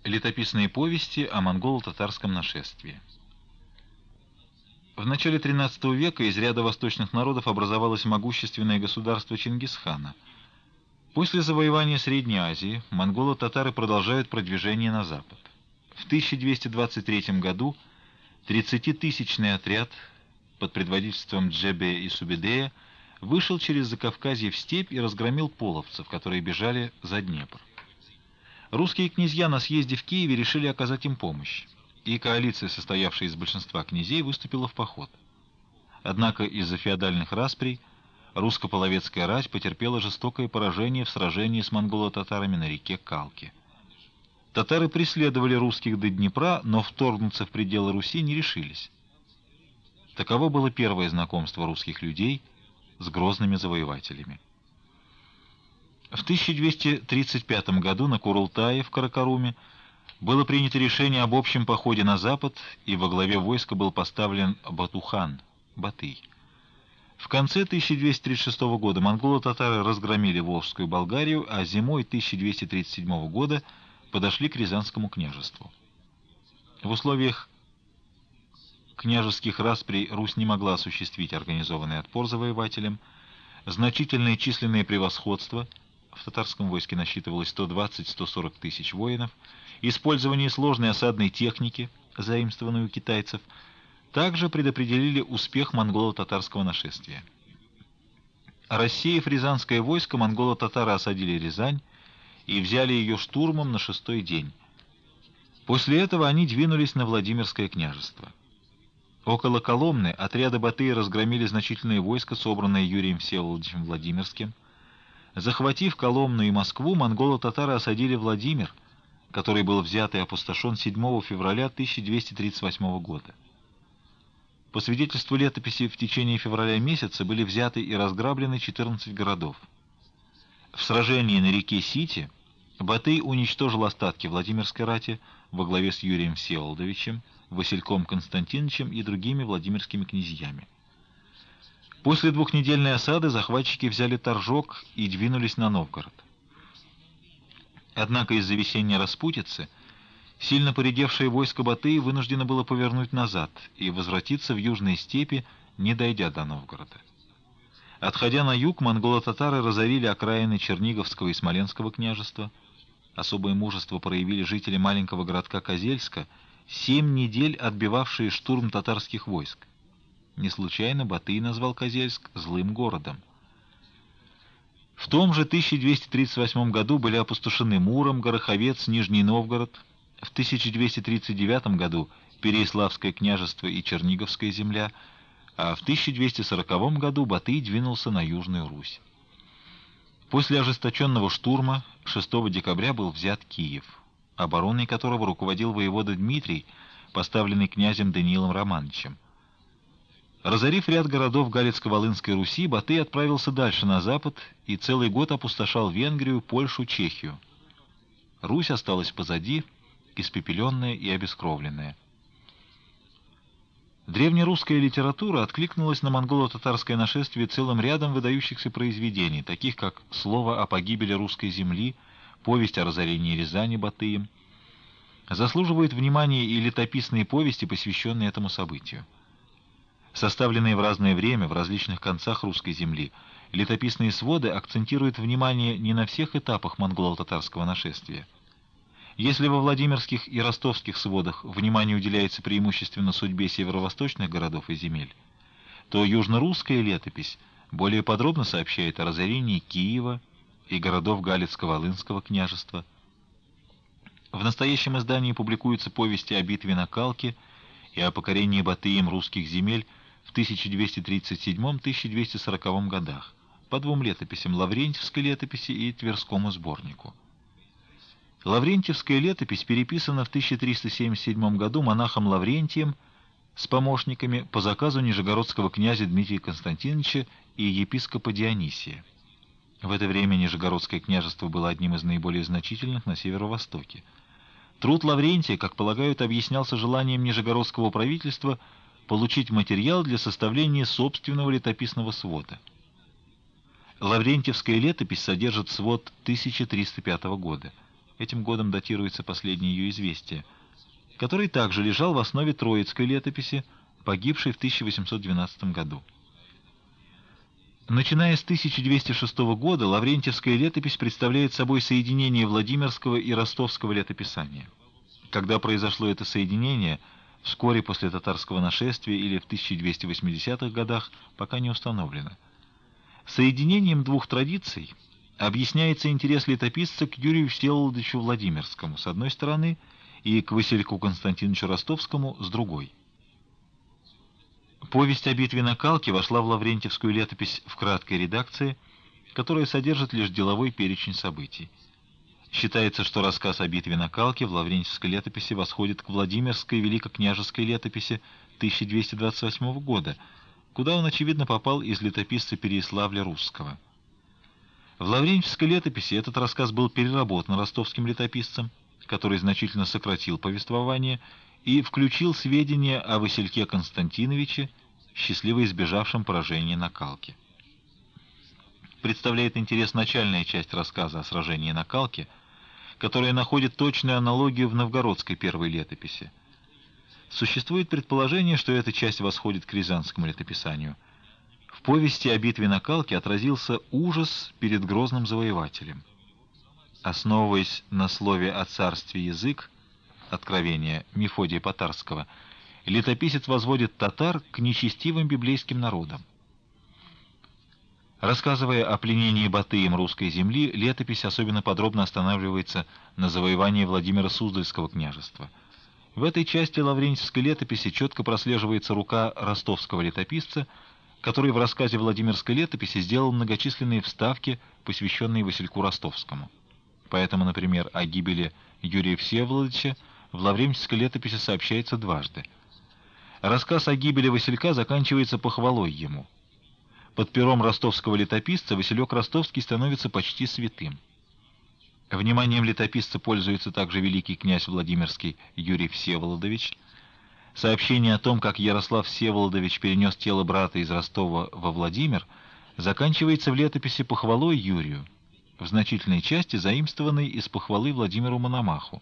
Летописные повести о монголо-татарском нашествии. В начале XIII века из ряда восточных народов образовалось могущественное государство Чингисхана. После завоевания Средней Азии монголо-татары продолжают продвижение на запад. В 1223 году 30-тысячный отряд под предводительством Джебе и Субедея вышел через Закавказье в степь и разгромил половцев, которые бежали за Днепр. Русские князья на съезде в Киеве решили оказать им помощь, и коалиция, состоявшая из большинства князей, выступила в поход. Однако из-за феодальных расприй русско-половецкая рать потерпела жестокое поражение в сражении с монголо-татарами на реке Калки. Татары преследовали русских до Днепра, но вторгнуться в пределы Руси не решились. Таково было первое знакомство русских людей с грозными завоевателями. В 1235 году на Курултае в Каракаруме было принято решение об общем походе на запад, и во главе войска был поставлен Батухан, Батый. В конце 1236 года монголо-татары разгромили Волжскую Болгарию, а зимой 1237 года подошли к Рязанскому княжеству. В условиях княжеских расприй Русь не могла осуществить организованный отпор завоевателям. Значительное численное превосходство — в татарском войске насчитывалось 120-140 тысяч воинов, использование сложной осадной техники, заимствованной у китайцев, также предопределили успех монголо-татарского нашествия. Рассеяв рязанское войско, монголо-татары осадили Рязань и взяли ее штурмом на 6-й день. После этого они двинулись на Владимирское княжество. Около Коломны отряды Батыя разгромили значительное войско, собранное Юрием Всеволодовичем Владимирским. Захватив Коломну и Москву, монголо-татары осадили Владимир, который был взят и опустошен 7 февраля 1238 года. По свидетельству летописи, в течение февраля месяца были взяты и разграблены 14 городов. В сражении на реке Сити Батый уничтожил остатки Владимирской рати во главе с Юрием Всеволодовичем, Васильком Константиновичем и другими владимирскими князьями. После двухнедельной осады захватчики взяли Торжок и двинулись на Новгород. Однако из-за весенней распутицы сильно поредевшее войско Батыя вынуждено было повернуть назад и возвратиться в южные степи, не дойдя до Новгорода. Отходя на юг, монголо-татары разорили окраины Черниговского и Смоленского княжества. Особое мужество проявили жители маленького городка Козельска, 7 недель отбивавшие штурм татарских войск. Не случайно Батый назвал Козельск «злым городом». В том же 1238 году были опустошены Муром, Гороховец, Нижний Новгород. В 1239 году Переяславское княжество и Черниговская земля, а в 1240 году Батый двинулся на Южную Русь. После ожесточенного штурма 6 декабря был взят Киев, обороной которого руководил воевода Дмитрий, поставленный князем Даниилом Романовичем. Разорив ряд городов Галицко-Волынской Руси, Батый отправился дальше на запад и целый год опустошал Венгрию, Польшу, Чехию. Русь осталась позади, испепеленная и обескровленная. Древнерусская литература откликнулась на монголо-татарское нашествие целым рядом выдающихся произведений, таких как «Слово о погибели русской земли», «Повесть о разорении Рязани Батыем». Заслуживают внимания и летописные повести, посвященные этому событию. Составленные в разное время в различных концах русской земли, летописные своды акцентируют внимание не на всех этапах монголо-татарского нашествия. Если во Владимирских и Ростовских сводах внимание уделяется преимущественно судьбе северо-восточных городов и земель, то южно-русская летопись более подробно сообщает о разорении Киева и городов Галицко-Волынского княжества. В настоящем издании публикуются повести о битве на Калке и о покорении Батыем русских земель в 1237-1240 годах, по 2 летописям — Лаврентьевской летописи и Тверскому сборнику. Лаврентьевская летопись переписана в 1377 году монахом Лаврентием с помощниками по заказу нижегородского князя Дмитрия Константиновича и епископа Дионисия. В это время Нижегородское княжество было одним из наиболее значительных на северо-востоке. Труд Лаврентия, как полагают, объяснялся желанием нижегородского правительства получить материал для составления собственного летописного свода. Лаврентьевская летопись содержит свод 1305 года. этим годом датируется последнее ее известие, который также лежал в основе Троицкой летописи, погибшей в 1812 году. Начиная с 1206 года Лаврентьевская летопись представляет собой соединение Владимирского и Ростовского летописания. Когда произошло это соединение, вскоре после татарского нашествия или в 1280-х годах, пока не установлено. Соединением двух традиций объясняется интерес летописца к Юрию Всеволодовичу Владимирскому с одной стороны и к Васильку Константиновичу Ростовскому с другой. Повесть о битве на Калке вошла в Лаврентьевскую летопись в краткой редакции, которая содержит лишь деловой перечень событий. Считается, что рассказ о битве на Калке в Лаврентьевской летописи восходит к Владимирской великокняжеской летописи 1228 года, куда он, очевидно, попал из летописца Переяславля-Русского. В Лаврентьевской летописи этот рассказ был переработан ростовским летописцем, который значительно сократил повествование и включил сведения о Васильке Константиновиче, счастливо избежавшем поражения на Калке. Представляет интерес начальная часть рассказа о сражении на Калке, которая находит точную аналогию в новгородской первой летописи. Существует предположение, что эта часть восходит к рязанскому летописанию. В повести о битве на Калке отразился ужас перед грозным завоевателем. Основываясь на слове о царстве язык, Откровение Мефодия Потарского, летописец возводит татар к нечестивым библейским народам. Рассказывая о пленении Батыем русской земли, летопись особенно подробно останавливается на завоевании Владимира Суздальского княжества. В этой части Лаврентьевской летописи четко прослеживается рука ростовского летописца, который в рассказе Владимирской летописи сделал многочисленные вставки, посвященные Васильку Ростовскому. Поэтому, например, о гибели Юрия Всеволодовича в Лаврентьевской летописи сообщается дважды. Рассказ о гибели Василька заканчивается похвалой ему. Под пером ростовского летописца Василек Ростовский становится почти святым. Вниманием летописца пользуется также великий князь Владимирский Юрий Всеволодович. Сообщение о том, как Ярослав Всеволодович перенес тело брата из Ростова во Владимир, заканчивается в летописи похвалой Юрию, в значительной части заимствованной из похвалы Владимиру Мономаху.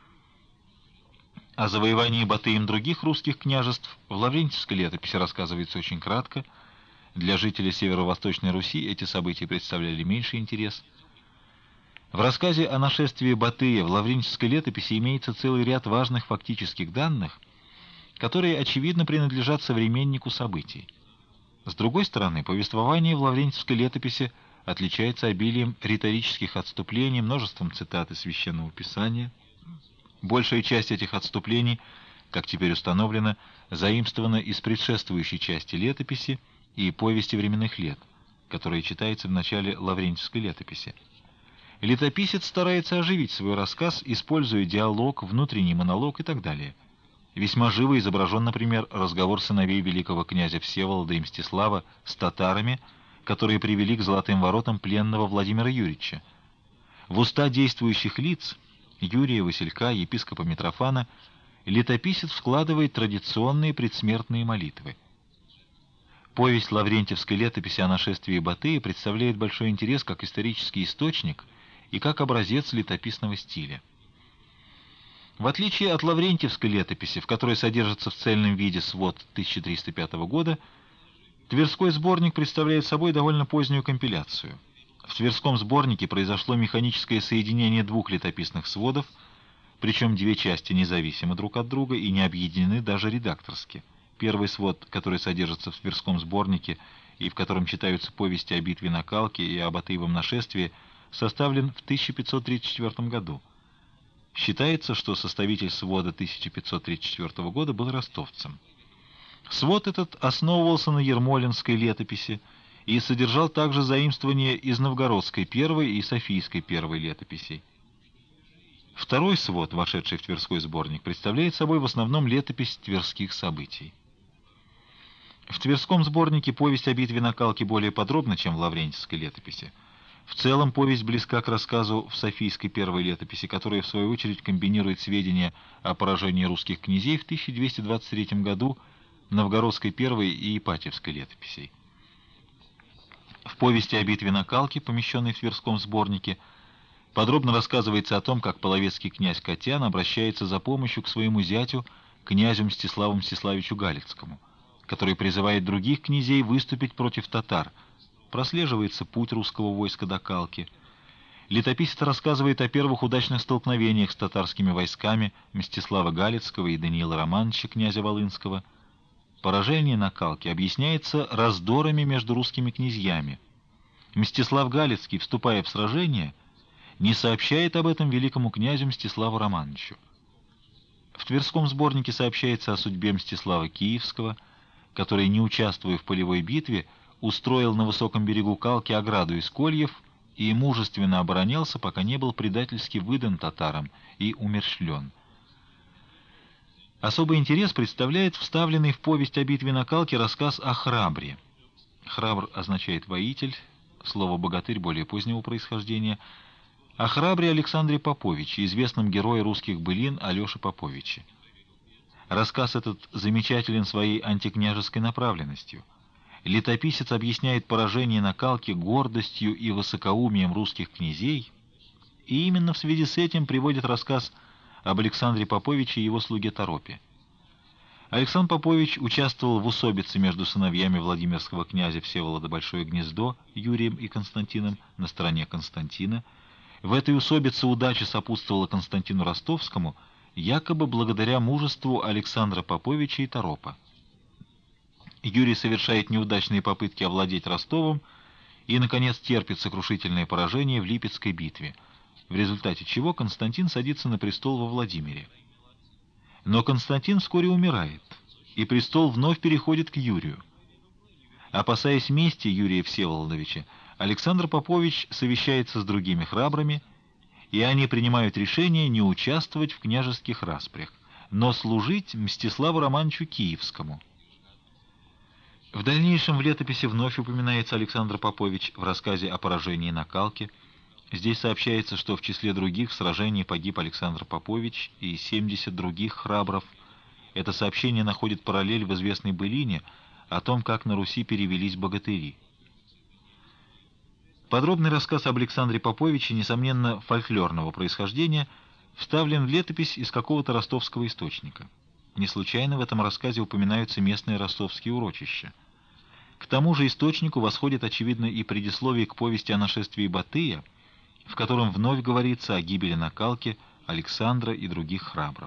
О завоевании Батыем других русских княжеств в Лаврентьевской летописи рассказывается очень кратко. Для жителей Северо-Восточной Руси эти события представляли меньший интерес. В рассказе о нашествии Батыя в Лаврентьевской летописи имеется целый ряд важных фактических данных, которые, очевидно, принадлежат современнику событий. С другой стороны, повествование в Лаврентьевской летописи отличается обилием риторических отступлений, множеством цитат из Священного Писания. Большая часть этих отступлений, как теперь установлено, заимствована из предшествующей части летописи и повести временных лет, которая читается в начале Лаврентьевской летописи. Летописец старается оживить свой рассказ, используя диалог, внутренний монолог и так далее. Весьма живо изображен, например, разговор сыновей великого князя Всеволода и Мстислава с татарами, которые привели к Золотым воротам пленного Владимира Юрьевича. В уста действующих лиц Юрия, Василька, епископа Митрофана летописец вкладывает традиционные предсмертные молитвы. Повесть Лаврентьевской летописи о нашествии Батыя представляет большой интерес как исторический источник и как образец летописного стиля. В отличие от Лаврентьевской летописи, в которой содержится в цельном виде свод 1305 года, Тверской сборник представляет собой довольно позднюю компиляцию. В Тверском сборнике произошло механическое соединение двух летописных сводов, причем две части независимы друг от друга и не объединены даже редакторски. Первый свод, который содержится в Тверском сборнике и в котором читаются повести о битве на Калке и об Батыевом нашествии, составлен в 1534 году. Считается, что составитель свода 1534 года был ростовцем. Свод этот основывался на Ермолинской летописи и содержал также заимствования из Новгородской первой и Софийской первой летописей. Второй свод, вошедший в Тверской сборник, представляет собой в основном летопись тверских событий. В Тверском сборнике повесть о битве на Калке более подробна, чем в Лаврентьевской летописи. В целом повесть близка к рассказу в Софийской первой летописи, которая в свою очередь комбинирует сведения о поражении русских князей в 1223 году Новгородской первой и Ипатьевской летописей. В повести о битве на Калке, помещенной в Тверском сборнике, Подробно рассказывается о том, как половецкий князь Катян обращается за помощью к своему зятю, князю Мстиславу Мстиславичу Галицкому, который призывает других князей выступить против татар. Прослеживается путь русского войска до Калки. Летописец рассказывает о первых удачных столкновениях с татарскими войсками Мстислава Галицкого и Даниила Романовича, князя Волынского. Поражение на Калке объясняется раздорами между русскими князьями. Мстислав Галицкий, вступая в сражение, не сообщает об этом великому князю Мстиславу Романовичу. В Тверском сборнике сообщается о судьбе Мстислава Киевского, который, не участвуя в полевой битве, устроил на высоком берегу Калки ограду из кольев и мужественно оборонялся, пока не был предательски выдан татарам и умерщвлен. Особый интерес представляет вставленный в повесть о битве на Калке рассказ о Храбре. Храбр означает «воитель», слово «богатырь» более позднего происхождения. О Храбре Александре Поповиче, известном герое русских былин Алёше Поповиче. Рассказ этот замечателен своей антикняжеской направленностью. Летописец объясняет поражение на Калке гордостью и высокоумием русских князей, и именно в связи с этим приводит рассказ об Александре Поповиче и его слуге Торопе. Александр Попович участвовал в усобице между сыновьями владимирского князя Всеволода Большое Гнездо, Юрием и Константином, на стороне Константина. В этой усобице удача сопутствовала Константину Ростовскому, якобы благодаря мужеству Александра Поповича и Торопа. Юрий совершает неудачные попытки овладеть Ростовом и, наконец, терпит сокрушительное поражение в Липецкой битве, в результате чего Константин садится на престол во Владимире. Но Константин вскоре умирает, и престол вновь переходит к Юрию. Опасаясь мести Юрия Всеволодовича, Александр Попович совещается с другими храбрыми, и они принимают решение не участвовать в княжеских распрях, но служить Мстиславу Романовичу Киевскому. В дальнейшем в летописи вновь упоминается Александр Попович в рассказе о поражении на Калке. Здесь сообщается, что в числе других в сражении погиб Александр Попович и 70 других храбров. Это сообщение находит параллель в известной былине о том, как на Руси перевелись богатыри. Подробный рассказ об Александре Поповиче, несомненно, фольклорного происхождения, вставлен в летопись из какого-то ростовского источника. Не случайно в этом рассказе упоминаются местные ростовские урочища. К тому же источнику восходит, очевидно, и предисловие к повести о нашествии Батыя, в котором вновь говорится о гибели на Калке Александра и других храбров.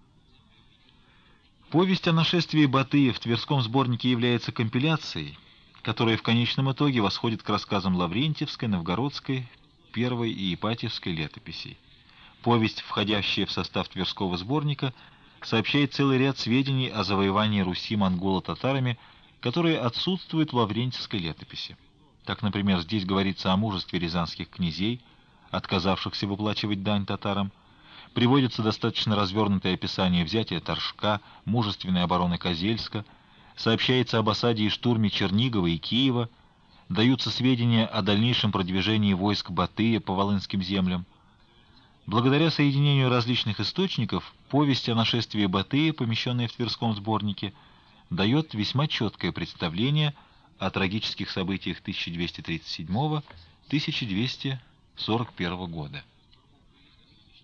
Повесть о нашествии Батыя в Тверском сборнике является компиляцией, которая в конечном итоге восходит к рассказам Лаврентьевской, Новгородской, Первой и Ипатьевской летописей. Повесть, входящая в состав Тверского сборника, сообщает целый ряд сведений о завоевании Руси монголо-татарами, которые отсутствуют в Лаврентьевской летописи. Так, например, здесь говорится о мужестве рязанских князей, отказавшихся выплачивать дань татарам. Приводится достаточно развернутое описание взятия Торжка, мужественной обороны Козельска, сообщается об осаде и штурме Чернигова и Киева, даются сведения о дальнейшем продвижении войск Батыя по Волынским землям. Благодаря соединению различных источников, повесть о нашествии Батыя, помещенная в Тверском сборнике, дает весьма четкое представление о трагических событиях 1237-1241 года.